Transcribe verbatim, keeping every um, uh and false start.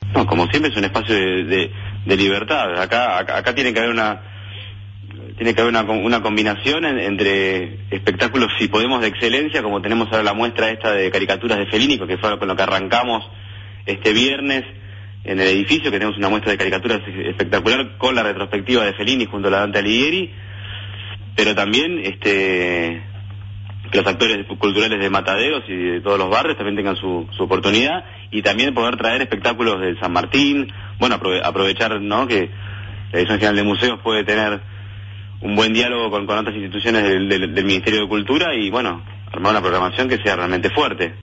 No, como siempre es un espacio de, de, de libertad. Acá, acá acá tiene que haber una tiene que haber una, una combinación en, entre espectáculos, si podemos, de excelencia, como tenemos ahora la muestra esta de caricaturas de Fellini, que fue con lo que arrancamos este viernes en el edificio, que tenemos una muestra de caricaturas espectacular con la retrospectiva de Fellini junto a la Dante Alighieri, pero también este que los actores culturales de Mataderos y de todos los barrios también tengan su, su oportunidad, y también poder traer espectáculos de San Martín, bueno, aprove aprovechar, ¿no?, que la Dirección General de Museos puede tener un buen diálogo con, con otras instituciones del, del, del Ministerio de Cultura y, bueno, armar una programación que sea realmente fuerte.